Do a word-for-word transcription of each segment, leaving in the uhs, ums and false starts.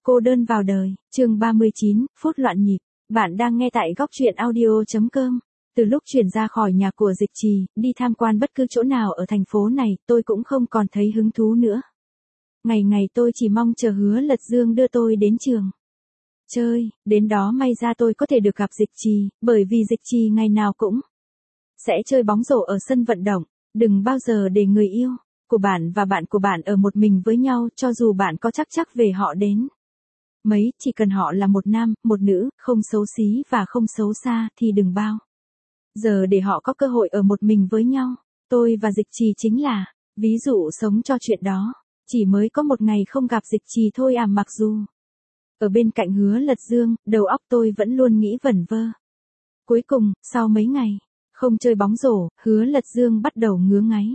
Cô đơn vào đời, chương ba mươi chín, phút loạn nhịp. Bạn đang nghe tại góc truyện audio chấm com. Từ lúc chuyển ra khỏi nhà của Dịch Trì, đi tham quan bất cứ chỗ nào ở thành phố này, tôi cũng không còn thấy hứng thú nữa. Ngày ngày tôi chỉ mong chờ Hứa Lật Dương đưa tôi đến trường chơi, đến đó may ra tôi có thể được gặp Dịch Trì, bởi vì Dịch Trì ngày nào cũng sẽ chơi bóng rổ ở sân vận động. Đừng bao giờ để người yêu của bạn và bạn của bạn ở một mình với nhau, cho dù bạn có chắc chắc về họ đến mấy, chỉ cần họ là một nam, một nữ, không xấu xí và không xấu xa thì đừng bao giờ để họ có cơ hội ở một mình với nhau. Tôi và Dịch Trì chính là ví dụ sống cho chuyện đó. Chỉ mới có một ngày không gặp Dịch Trì thôi à, mặc dù ở bên cạnh Hứa Lật Dương, đầu óc tôi vẫn luôn nghĩ vẩn vơ. Cuối cùng, sau mấy ngày không chơi bóng rổ, Hứa Lật Dương bắt đầu ngứa ngáy.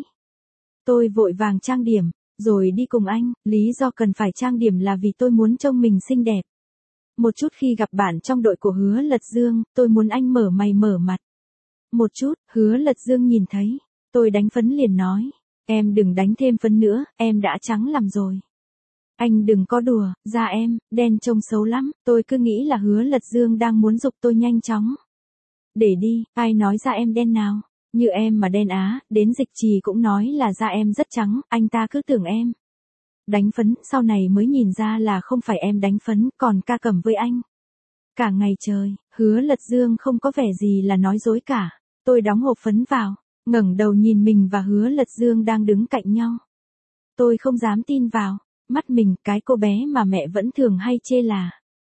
Tôi vội vàng trang điểm, rồi đi cùng anh. Lý do cần phải trang điểm là vì tôi muốn trông mình xinh đẹp một chút khi gặp bạn trong đội của Hứa Lật Dương. Tôi muốn anh mở mày mở mặt một chút. Hứa Lật Dương nhìn thấy tôi đánh phấn liền nói: em đừng đánh thêm phấn nữa, em đã trắng lắm rồi. Anh đừng có đùa, da em đen trông xấu lắm. Tôi cứ nghĩ là Hứa Lật Dương đang muốn giục tôi nhanh chóng để đi. Ai nói da em đen nào? Như em mà đen á, đến Dịch Trì cũng nói là da em rất trắng, anh ta cứ tưởng em đánh phấn, sau này mới nhìn ra là không phải em đánh phấn, còn ca cầm với anh cả ngày trời. Hứa Lật Dương không có vẻ gì là nói dối cả. Tôi đóng hộp phấn vào, ngẩng đầu nhìn mình và Hứa Lật Dương đang đứng cạnh nhau. Tôi không dám tin vào mắt mình, cái cô bé mà mẹ vẫn thường hay chê là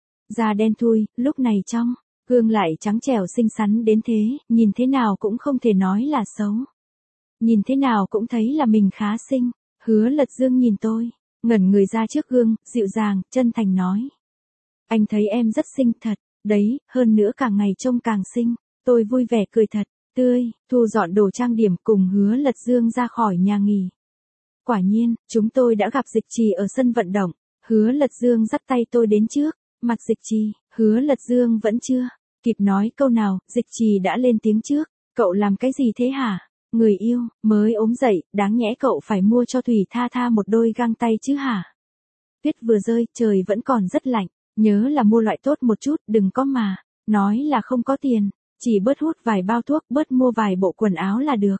da đen thui, lúc này trong gương lại trắng trẻo xinh xắn đến thế, nhìn thế nào cũng không thể nói là xấu. Nhìn thế nào cũng thấy là mình khá xinh. Hứa Lật Dương nhìn tôi, ngẩn người ra trước gương, dịu dàng, chân thành nói: anh thấy em rất xinh thật, đấy, hơn nữa càng ngày trông càng xinh. Tôi vui vẻ cười thật tươi, thu dọn đồ trang điểm cùng Hứa Lật Dương ra khỏi nhà nghỉ. Quả nhiên, chúng tôi đã gặp Dịch Trì ở sân vận động. Hứa Lật Dương dắt tay tôi đến trước mặt Dịch Trì. Hứa Lật Dương vẫn chưa kịp nói câu nào, Dịch Trì đã lên tiếng trước: cậu làm cái gì thế hả? Người yêu mới ốm dậy, đáng nhẽ cậu phải mua cho Thủy Tha Tha một đôi găng tay chứ hả? Tuyết vừa rơi, trời vẫn còn rất lạnh, nhớ là mua loại tốt một chút, đừng có mà nói là không có tiền, chỉ bớt hút vài bao thuốc, bớt mua vài bộ quần áo là được.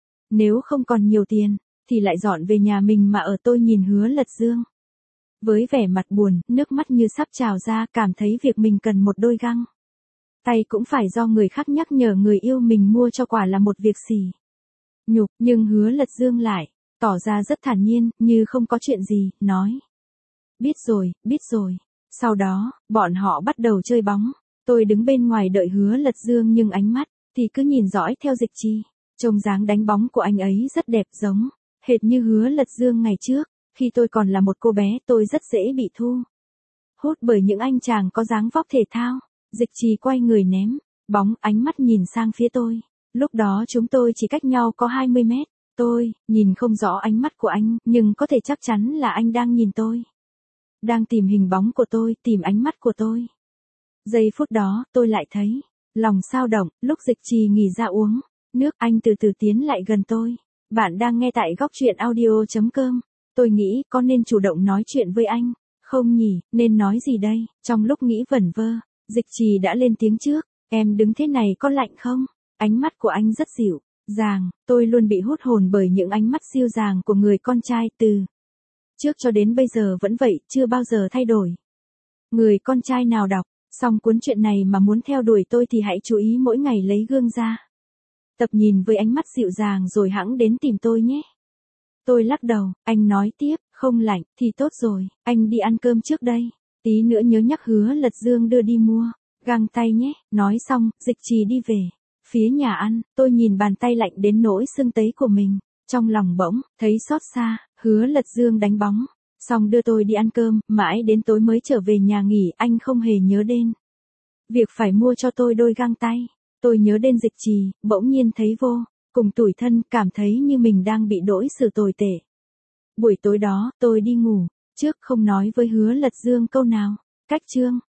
Nếu không còn nhiều tiền thì lại dọn về nhà mình mà ở. Tôi nhìn Hứa Lật Dương với vẻ mặt buồn, nước mắt như sắp trào ra, cảm thấy việc mình cần một đôi găng tay cũng phải do người khác nhắc nhở người yêu mình mua cho, quả là một việc xỉ nhục. Nhưng Hứa Lật Dương lại tỏ ra rất thản nhiên, như không có chuyện gì, nói: biết rồi, biết rồi. Sau đó, bọn họ bắt đầu chơi bóng. Tôi đứng bên ngoài đợi Hứa Lật Dương nhưng ánh mắt thì cứ nhìn dõi theo Dịch Trì. Trông dáng đánh bóng của anh ấy rất đẹp, giống hệt như Hứa Lật Dương ngày trước. Khi tôi còn là một cô bé, tôi rất dễ bị thu hút bởi những anh chàng có dáng vóc thể thao. Dịch Trì quay người ném bóng, ánh mắt nhìn sang phía tôi. Lúc đó chúng tôi chỉ cách nhau có hai mươi mét. Tôi nhìn không rõ ánh mắt của anh, nhưng có thể chắc chắn là anh đang nhìn tôi, đang tìm hình bóng của tôi, tìm ánh mắt của tôi. Giây phút đó, tôi lại thấy lòng xao động. Lúc Dịch Trì nghỉ ra uống nước, anh từ từ tiến lại gần tôi. Bạn đang nghe tại góc truyện audio chấm com. Tôi nghĩ có nên chủ động nói chuyện với anh không nhỉ, nên nói gì đây? Trong lúc nghĩ vẩn vơ, Dịch Trì đã lên tiếng trước: em đứng thế này có lạnh không? Ánh mắt của anh rất dịu dàng. Tôi luôn bị hút hồn bởi những ánh mắt dịu dàng của người con trai, từ trước cho đến bây giờ vẫn vậy, chưa bao giờ thay đổi. Người con trai nào đọc xong cuốn truyện này mà muốn theo đuổi tôi thì hãy chú ý mỗi ngày lấy gương ra tập nhìn với ánh mắt dịu dàng rồi hẵng đến tìm tôi nhé. Tôi lắc đầu. Anh nói tiếp: không lạnh thì tốt rồi, anh đi ăn cơm trước đây, tí nữa nhớ nhắc Hứa Lật Dương đưa đi mua găng tay nhé. Nói xong, Dịch Trì đi về phía nhà ăn. Tôi nhìn bàn tay lạnh đến nỗi sưng tấy của mình, trong lòng bỗng thấy xót xa. Hứa Lật Dương đánh bóng xong đưa tôi đi ăn cơm, mãi đến tối mới trở về nhà nghỉ. Anh không hề nhớ đến việc phải mua cho tôi đôi găng tay. Tôi nhớ đến Dịch Trì, bỗng nhiên thấy vô cùng tủi thân, cảm thấy như mình đang bị đối xử tồi tệ. Buổi tối đó, tôi đi ngủ trước không nói với Hứa Lật Dương câu nào. Cách chương